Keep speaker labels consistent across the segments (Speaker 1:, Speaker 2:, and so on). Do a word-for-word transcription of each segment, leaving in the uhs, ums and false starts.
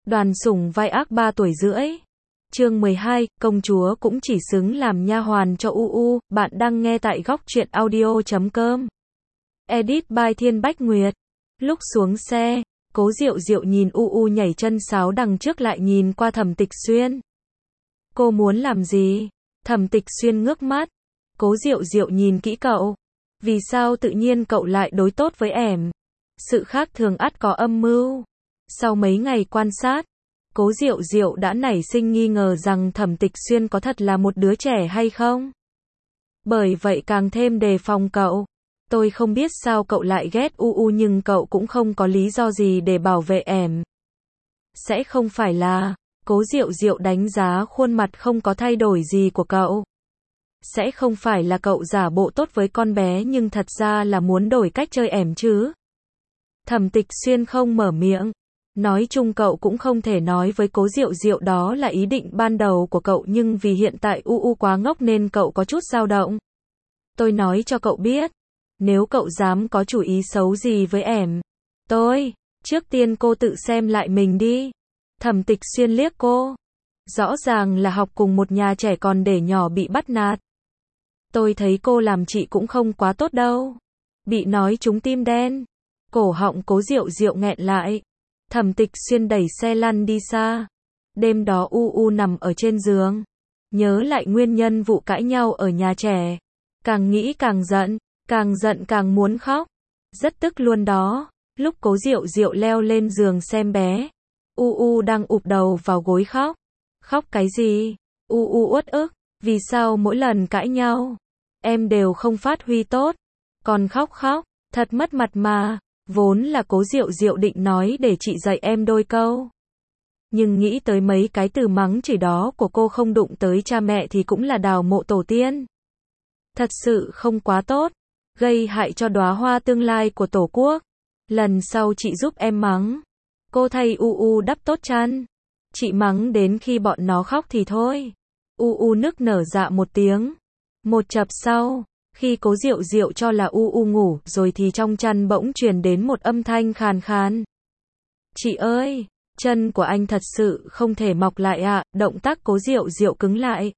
Speaker 1: Đoàn Sủng vai ác ba tuổi rưỡi. Chương mười hai, công chúa cũng chỉ xứng làm nha hoàn cho u u, bạn đang nghe tại góc truyện audio chấm com. Edit by Thiên Bách Nguyệt. Lúc xuống xe, Cố Diệu Diệu nhìn u u nhảy chân sáo đằng trước lại nhìn qua Thẩm Tịch Xuyên. Cô muốn làm gì? Thẩm Tịch Xuyên ngước mắt. Cố Diệu Diệu nhìn kỹ cậu. Vì sao tự nhiên cậu lại đối tốt với ẻm? Sự khác thường ắt có âm mưu. Sau mấy ngày quan sát, Cố Diệu Diệu đã nảy sinh nghi ngờ rằng Thẩm Tịch Xuyên có thật là một đứa trẻ hay không. Bởi vậy càng thêm đề phòng cậu. Tôi không biết sao cậu lại ghét u u nhưng cậu cũng không có lý do gì để bảo vệ ẻm. Sẽ không phải là... Cố Diệu Diệu đánh giá khuôn mặt không có thay đổi gì của cậu. Sẽ không phải là cậu giả bộ tốt với con bé nhưng thật ra là muốn đổi cách chơi ẻm chứ? Thẩm Tịch Xuyên không mở miệng. Nói chung cậu cũng không thể nói với Cố Diệu Diệu đó là ý định ban đầu của cậu nhưng vì hiện tại u u quá ngốc nên cậu có chút dao động. Tôi nói cho cậu biết, nếu cậu dám có chủ ý xấu gì với ẻm, tôi, trước tiên cô tự xem lại mình đi. Thẩm Tịch Xuyên liếc cô. Rõ ràng là học cùng một nhà trẻ còn để nhỏ bị bắt nạt. Tôi thấy cô làm chị cũng không quá tốt đâu. Bị nói trúng tim đen. Cổ họng Cố Diệu Diệu nghẹn lại. Thẩm Tịch Xuyên đẩy xe lăn đi xa. Đêm đó u u nằm ở trên giường. Nhớ lại nguyên nhân vụ cãi nhau ở nhà trẻ. Càng nghĩ càng giận. Càng giận càng muốn khóc. Rất tức luôn đó. Lúc Cố Diệu Diệu leo lên giường xem bé. U u đang ụp đầu vào gối khóc. Khóc cái gì? U u uất ức. Vì sao mỗi lần cãi nhau, em đều không phát huy tốt. Còn khóc khóc. Thật mất mặt mà. Vốn là Cố Diệu Diệu định nói để chị dạy em đôi câu. Nhưng nghĩ tới mấy cái từ mắng chửi đó của cô không đụng tới cha mẹ thì cũng là đào mộ tổ tiên. Thật sự không quá tốt. Gây hại cho đóa hoa tương lai của Tổ quốc. Lần sau chị giúp em mắng. Cô thay u u đắp tốt chăn. Chị mắng đến khi bọn nó khóc thì thôi. U u nức nở dạ một tiếng. Một chập sau, khi Cố Diệu Diệu cho là u u ngủ rồi thì trong chăn bỗng truyền đến một âm thanh khàn khàn. Chị ơi, chân của anh thật sự không thể mọc lại ạ. À? Động tác Cố Diệu Diệu cứng lại.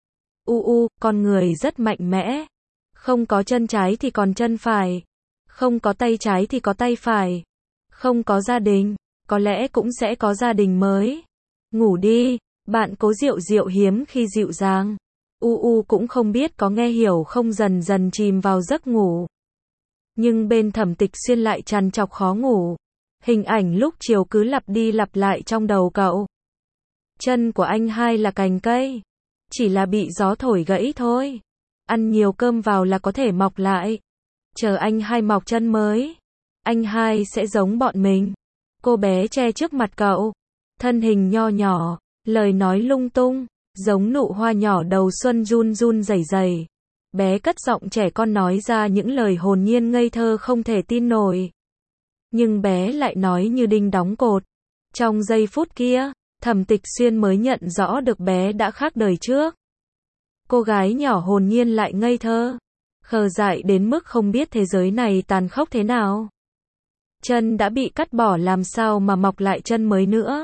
Speaker 1: U u, con người rất mạnh mẽ. Không có chân trái thì còn chân phải. Không có tay trái thì có tay phải. Không có gia đình, có lẽ cũng sẽ có gia đình mới. Ngủ đi, bạn Cố Diệu Diệu hiếm khi dịu dàng. U u cũng không biết có nghe hiểu không, dần dần chìm vào giấc ngủ. Nhưng bên Thẩm Tịch Xuyên lại trằn trọc khó ngủ. Hình ảnh lúc chiều cứ lặp đi lặp lại trong đầu cậu. Chân của anh hai là cành cây. Chỉ là bị gió thổi gãy thôi. Ăn nhiều cơm vào là có thể mọc lại. Chờ anh hai mọc chân mới, anh hai sẽ giống bọn mình. Cô bé che trước mặt cậu. Thân hình nho nhỏ, lời nói lung tung, giống nụ hoa nhỏ đầu xuân run run rẩy rẩy. Bé cất giọng trẻ con nói ra những lời hồn nhiên ngây thơ không thể tin nổi. Nhưng bé lại nói như đinh đóng cột. Trong giây phút kia, Thẩm Tịch Xuyên mới nhận rõ được bé đã khác đời trước. Cô gái nhỏ hồn nhiên lại ngây thơ. Khờ dại đến mức không biết thế giới này tàn khốc thế nào. Chân đã bị cắt bỏ làm sao mà mọc lại chân mới nữa.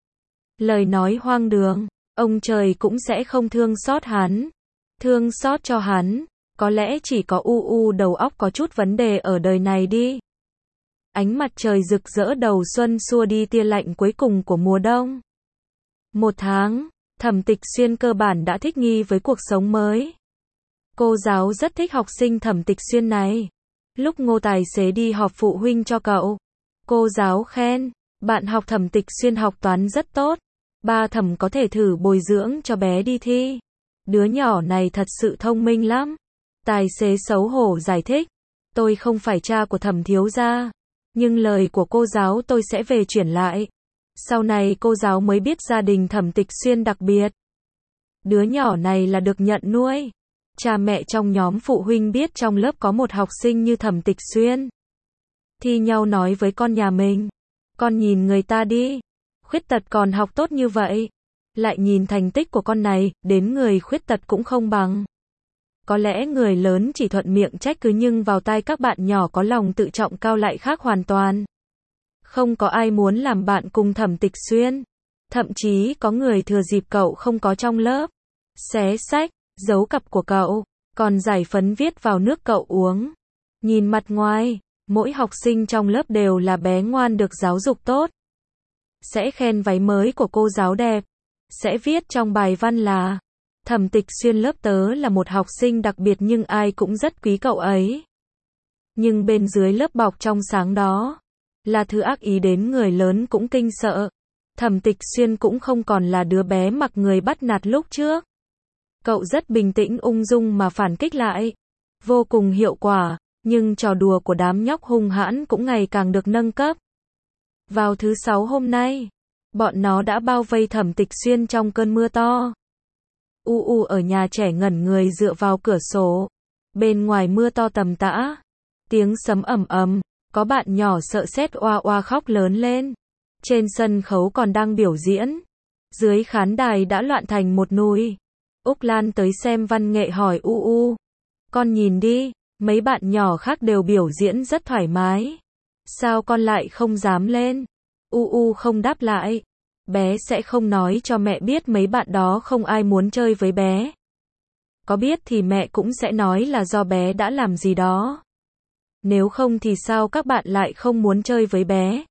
Speaker 1: Lời nói hoang đường, ông trời cũng sẽ không thương xót hắn. Thương xót cho hắn, có lẽ chỉ có u u đầu óc có chút vấn đề ở đời này đi. Ánh mặt trời rực rỡ đầu xuân xua đi tia lạnh cuối cùng của mùa đông. Một tháng, Thẩm Tịch Xuyên cơ bản đã thích nghi với cuộc sống mới. Cô giáo rất thích học sinh Thẩm Tịch Xuyên này. Lúc Ngô tài xế đi họp phụ huynh cho cậu, cô giáo khen, bạn học Thẩm Tịch Xuyên học toán rất tốt. Ba Thẩm có thể thử bồi dưỡng cho bé đi thi. Đứa nhỏ này thật sự thông minh lắm. Tài xế xấu hổ giải thích, tôi không phải cha của Thẩm thiếu gia, nhưng lời của cô giáo tôi sẽ về chuyển lại. Sau này cô giáo mới biết gia đình Thẩm Tịch Xuyên đặc biệt. Đứa nhỏ này là được nhận nuôi. Cha mẹ trong nhóm phụ huynh biết trong lớp có một học sinh như Thẩm Tịch Xuyên. Thi nhau nói với con nhà mình. Con nhìn người ta đi. Khuyết tật còn học tốt như vậy. Lại nhìn thành tích của con này, đến người khuyết tật cũng không bằng. Có lẽ người lớn chỉ thuận miệng trách cứ nhưng vào tai các bạn nhỏ có lòng tự trọng cao lại khác hoàn toàn. Không có ai muốn làm bạn cùng Thẩm Tịch Xuyên. Thậm chí có người thừa dịp cậu không có trong lớp, xé sách, giấu cặp của cậu, còn giải phấn viết vào nước cậu uống. Nhìn mặt ngoài, mỗi học sinh trong lớp đều là bé ngoan được giáo dục tốt. Sẽ khen váy mới của cô giáo đẹp. Sẽ viết trong bài văn là Thẩm Tịch Xuyên lớp tớ là một học sinh đặc biệt nhưng ai cũng rất quý cậu ấy. Nhưng bên dưới lớp bọc trong sáng đó là thứ ác ý đến người lớn cũng kinh sợ. Thẩm Tịch Xuyên cũng không còn là đứa bé mặc người bắt nạt lúc trước. Cậu rất bình tĩnh ung dung mà phản kích lại. Vô cùng hiệu quả, nhưng trò đùa của đám nhóc hung hãn cũng ngày càng được nâng cấp. Vào thứ sáu hôm nay, bọn nó đã bao vây Thẩm Tịch Xuyên trong cơn mưa to. U U ở nhà trẻ ngẩn người dựa vào cửa sổ. Bên ngoài mưa to tầm tã. Tiếng sấm ầm ầm, có bạn nhỏ sợ sét oa oa khóc lớn lên. Trên sân khấu còn đang biểu diễn. Dưới khán đài đã loạn thành một nùi. Úc Lan tới xem văn nghệ hỏi U U. Con nhìn đi, mấy bạn nhỏ khác đều biểu diễn rất thoải mái. Sao con lại không dám lên? U U không đáp lại. Bé sẽ không nói cho mẹ biết mấy bạn đó không ai muốn chơi với bé. Có biết thì mẹ cũng sẽ nói là do bé đã làm gì đó. Nếu không thì sao các bạn lại không muốn chơi với bé?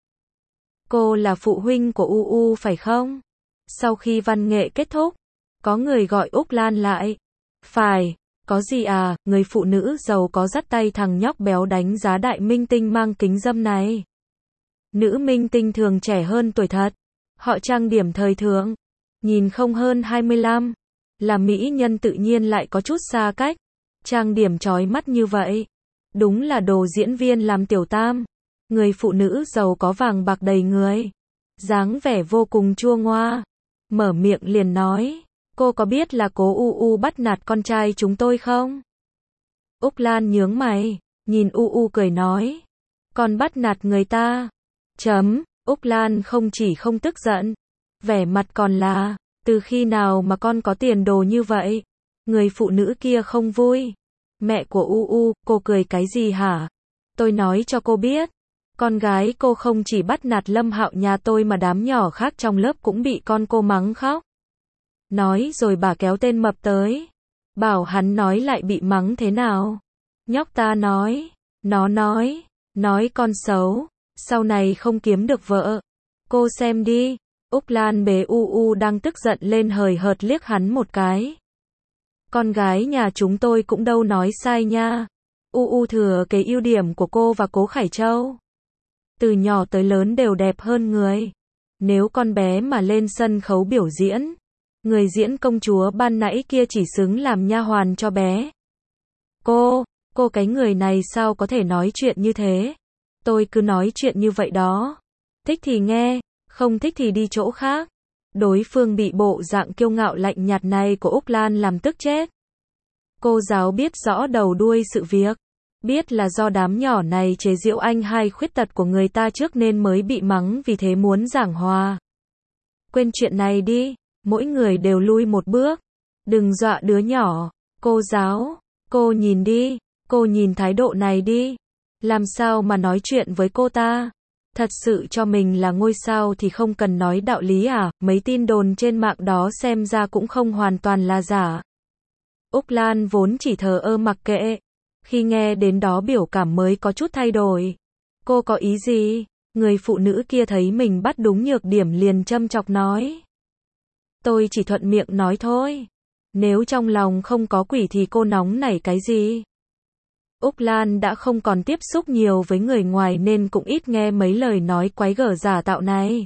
Speaker 1: Cô là phụ huynh của U U phải không? Sau khi văn nghệ kết thúc, có người gọi Úc Lan lại. Phải, có gì à, người phụ nữ giàu có dắt tay thằng nhóc béo đánh giá đại minh tinh mang kính râm này. Nữ minh tinh thường trẻ hơn tuổi thật. Họ trang điểm thời thượng. Nhìn không hơn hai mươi lăm. Là mỹ nhân tự nhiên lại có chút xa cách. Trang điểm chói mắt như vậy. Đúng là đồ diễn viên làm tiểu tam. Người phụ nữ giàu có vàng bạc đầy người. Dáng vẻ vô cùng chua ngoa. Mở miệng liền nói. Cô có biết là cố U U bắt nạt con trai chúng tôi không? Úc Lan nhướng mày. Nhìn U U cười nói. Con bắt nạt người ta. Chấm. Úc Lan không chỉ không tức giận. Vẻ mặt còn là. Từ khi nào mà con có tiền đồ như vậy? Người phụ nữ kia không vui. Mẹ của U U, cô cười cái gì hả? Tôi nói cho cô biết. Con gái cô không chỉ bắt nạt Lâm Hạo nhà tôi mà đám nhỏ khác trong lớp cũng bị con cô mắng khóc. Nói rồi bà kéo tên mập tới. Bảo hắn nói lại bị mắng thế nào. Nhóc ta nói. Nó nói. Nói con xấu. Sau này không kiếm được vợ. Cô xem đi. Úc Lan bế U U đang tức giận lên hời hợt liếc hắn một cái. Con gái nhà chúng tôi cũng đâu nói sai nha. U U thừa cái ưu điểm của cô và Cố Khải Châu. Từ nhỏ tới lớn đều đẹp hơn người. Nếu con bé mà lên sân khấu biểu diễn, người diễn công chúa ban nãy kia chỉ xứng làm nha hoàn cho bé. Cô, cô cái người này sao có thể nói chuyện như thế? Tôi cứ nói chuyện như vậy đó. Thích thì nghe, không thích thì đi chỗ khác. Đối phương bị bộ dạng kiêu ngạo lạnh nhạt này của Úc Lan làm tức chết. Cô giáo biết rõ đầu đuôi sự việc. Biết là do đám nhỏ này chế giễu anh hai khuyết tật của người ta trước nên mới bị mắng, vì thế muốn giảng hòa. Quên chuyện này đi, mỗi người đều lui một bước. Đừng dọa đứa nhỏ. Cô giáo, cô nhìn đi, cô nhìn thái độ này đi. Làm sao mà nói chuyện với cô ta? Thật sự cho mình là ngôi sao thì không cần nói đạo lý à? Mấy tin đồn trên mạng đó xem ra cũng không hoàn toàn là giả. Úc Lan vốn chỉ thờ ơ mặc kệ. Khi nghe đến đó biểu cảm mới có chút thay đổi. Cô có ý gì? Người phụ nữ kia thấy mình bắt đúng nhược điểm liền châm chọc nói. Tôi chỉ thuận miệng nói thôi. Nếu trong lòng không có quỷ thì cô nóng nảy cái gì? Úc Lan đã không còn tiếp xúc nhiều với người ngoài nên cũng ít nghe mấy lời nói quái gở giả tạo này.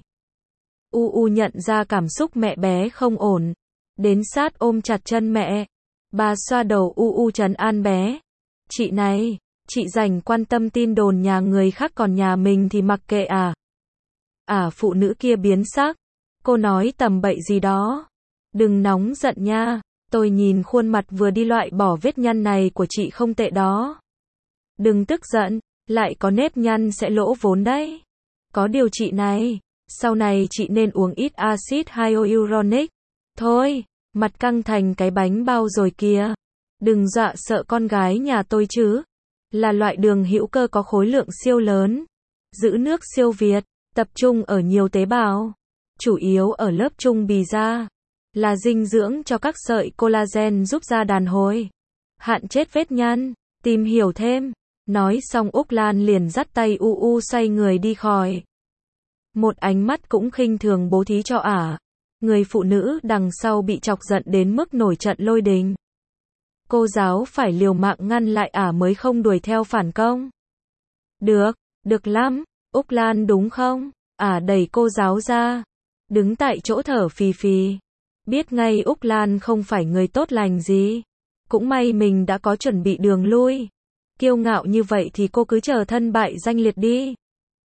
Speaker 1: U U nhận ra cảm xúc mẹ bé không ổn. Đến sát ôm chặt chân mẹ. Bà xoa đầu U U trấn an bé. Chị này, chị rảnh quan tâm tin đồn nhà người khác còn nhà mình thì mặc kệ à? À, phụ nữ kia biến sắc. Cô nói tầm bậy gì đó. Đừng nóng giận nha. Tôi nhìn khuôn mặt vừa đi loại bỏ vết nhăn này của chị không tệ đó. Đừng tức giận, lại có nếp nhăn sẽ lỗ vốn đấy. Có điều chị này, sau này chị nên uống ít axit hyaluronic. Thôi, mặt căng thành cái bánh bao rồi kìa. Đừng dọa sợ con gái nhà tôi chứ. Là loại đường hữu cơ có khối lượng siêu lớn. Giữ nước siêu việt, tập trung ở nhiều tế bào. chủ yếu ở lớp trung bì da, là dinh dưỡng cho các sợi collagen giúp da đàn hồi, hạn chết vết nhăn. Tìm hiểu thêm. Nói xong Úc Lan liền dắt tay U U xoay người đi khỏi. Một ánh mắt cũng khinh thường bố thí cho ả. Người phụ nữ đằng sau bị chọc giận đến mức nổi trận lôi đình. Cô giáo phải liều mạng ngăn lại ả mới không đuổi theo phản công. Được, được lắm, Úc Lan đúng không? Ả đẩy cô giáo ra. Đứng tại chỗ thở phì phì. Biết ngay Úc Lan không phải người tốt lành gì. Cũng may mình đã có chuẩn bị đường lui. Kiêu ngạo như vậy thì cô cứ chờ thân bại danh liệt đi.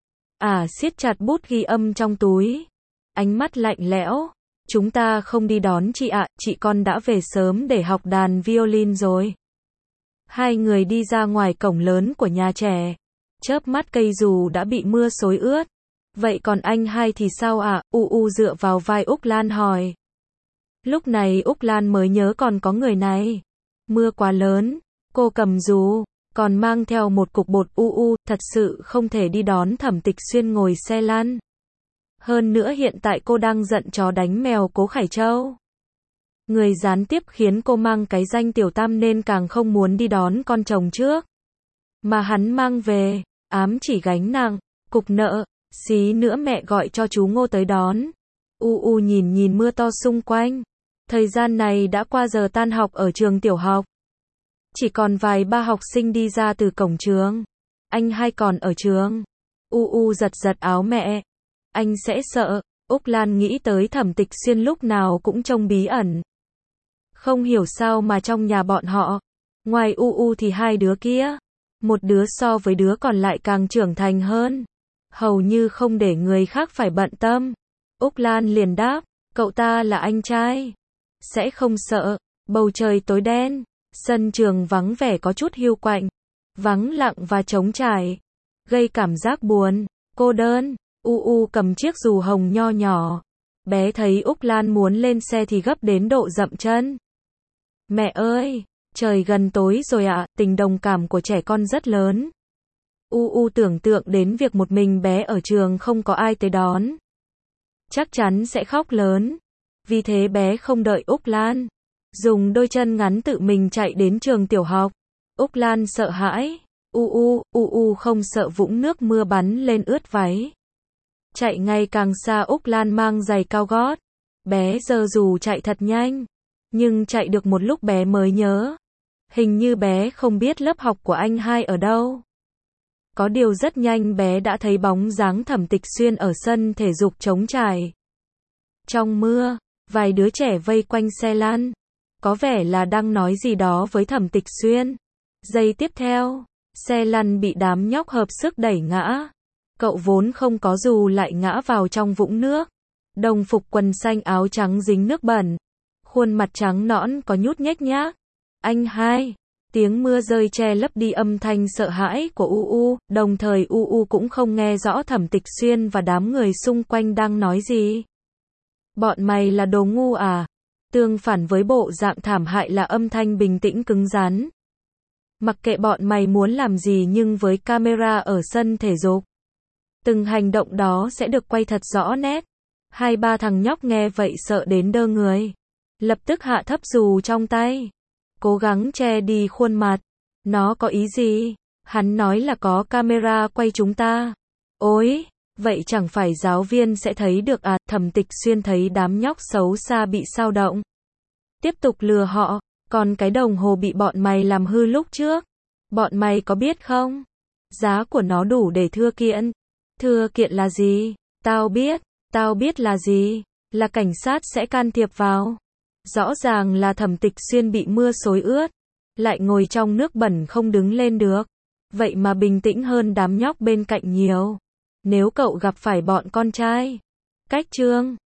Speaker 1: Ả siết chặt bút ghi âm trong túi. Ánh mắt lạnh lẽo. Chúng ta không đi đón chị ạ, chị con đã về sớm để học đàn violin rồi. Hai người đi ra ngoài cổng lớn của nhà trẻ. Chớp mắt cây dù đã bị mưa xối ướt. Vậy còn anh hai thì sao ạ? U U dựa vào vai Úc Lan hỏi. Lúc này Úc Lan mới nhớ còn có người này. Mưa quá lớn, cô cầm dù, còn mang theo một cục bột U U, thật sự không thể đi đón Thẩm Tịch Xuyên ngồi xe lăn. Hơn nữa hiện tại cô đang giận chó đánh mèo Cố Khải Châu. Người gián tiếp khiến cô mang cái danh tiểu tam nên càng không muốn đi đón con chồng trước. Mà hắn mang về, ám chỉ gánh nặng, cục nợ, xí nữa mẹ gọi cho chú Ngô tới đón. U U nhìn nhìn mưa to xung quanh. Thời gian này đã qua giờ tan học ở trường tiểu học. Chỉ còn vài ba học sinh đi ra từ cổng trường. Anh hai còn ở trường. U U giật giật áo mẹ. Anh sẽ sợ. Úc Lan nghĩ tới Thẩm Tịch Xuyên lúc nào cũng trông bí ẩn. Không hiểu sao mà trong nhà bọn họ, ngoài U U thì hai đứa kia, một đứa so với đứa còn lại càng trưởng thành hơn. Hầu như không để người khác phải bận tâm. Úc Lan liền đáp, cậu ta là anh trai. Sẽ không sợ. Bầu trời tối đen. Sân trường vắng vẻ có chút hiu quạnh. Vắng lặng và trống trải. Gây cảm giác buồn, cô đơn. U U cầm chiếc dù hồng nho nhỏ. Bé thấy Úc Lan muốn lên xe thì gấp đến độ dậm chân. Mẹ ơi, trời gần tối rồi ạ, tình đồng cảm của trẻ con rất lớn. U U tưởng tượng đến việc một mình bé ở trường không có ai tới đón. Chắc chắn sẽ khóc lớn. Vì thế bé không đợi Úc Lan. Dùng đôi chân ngắn tự mình chạy đến trường tiểu học. Úc Lan sợ hãi. U U, U U không sợ vũng nước mưa bắn lên ướt váy. Chạy ngày càng xa Úc Lan mang giày cao gót. Bé giơ dù chạy thật nhanh. Nhưng chạy được một lúc bé mới nhớ. Hình như bé không biết lớp học của anh hai ở đâu. Có điều rất nhanh bé đã thấy bóng dáng Thẩm Tịch Xuyên ở sân thể dục trống trải. Trong mưa, vài đứa trẻ vây quanh xe lăn. Có vẻ là đang nói gì đó với Thẩm Tịch Xuyên. Giây tiếp theo, xe lăn bị đám nhóc hợp sức đẩy ngã. Cậu vốn không có dù lại ngã vào trong vũng nước. Đồng phục quần xanh áo trắng dính nước bẩn. Khuôn mặt trắng nõn có nhút nhếch nhác. Anh hai. Tiếng mưa rơi che lấp đi âm thanh sợ hãi của U U, đồng thời U U cũng không nghe rõ Thẩm Tịch Xuyên và đám người xung quanh đang nói gì. Bọn mày là đồ ngu à? Tương phản với bộ dạng thảm hại là âm thanh bình tĩnh cứng rắn. Mặc kệ bọn mày muốn làm gì nhưng với camera ở sân thể dục, từng hành động đó sẽ được quay thật rõ nét. Hai ba thằng nhóc nghe vậy sợ đến đơ người. Lập tức hạ thấp dù trong tay. Cố gắng che đi khuôn mặt. Nó có ý gì? Hắn nói là có camera quay chúng ta. Ôi, vậy chẳng phải giáo viên sẽ thấy được à? Thẩm Tịch Xuyên thấy đám nhóc xấu xa bị sao động. Tiếp tục lừa họ. Còn cái đồng hồ bị bọn mày làm hư lúc trước. Bọn mày có biết không? Giá của nó đủ để thưa kiện. Thưa kiện là gì? Tao biết. Tao biết là gì? Là cảnh sát sẽ can thiệp vào. Rõ ràng là Thẩm Tịch Xuyên bị mưa xối ướt. Lại ngồi trong nước bẩn không đứng lên được. Vậy mà bình tĩnh hơn đám nhóc bên cạnh nhiều. Nếu cậu gặp phải bọn con trai. Cách chương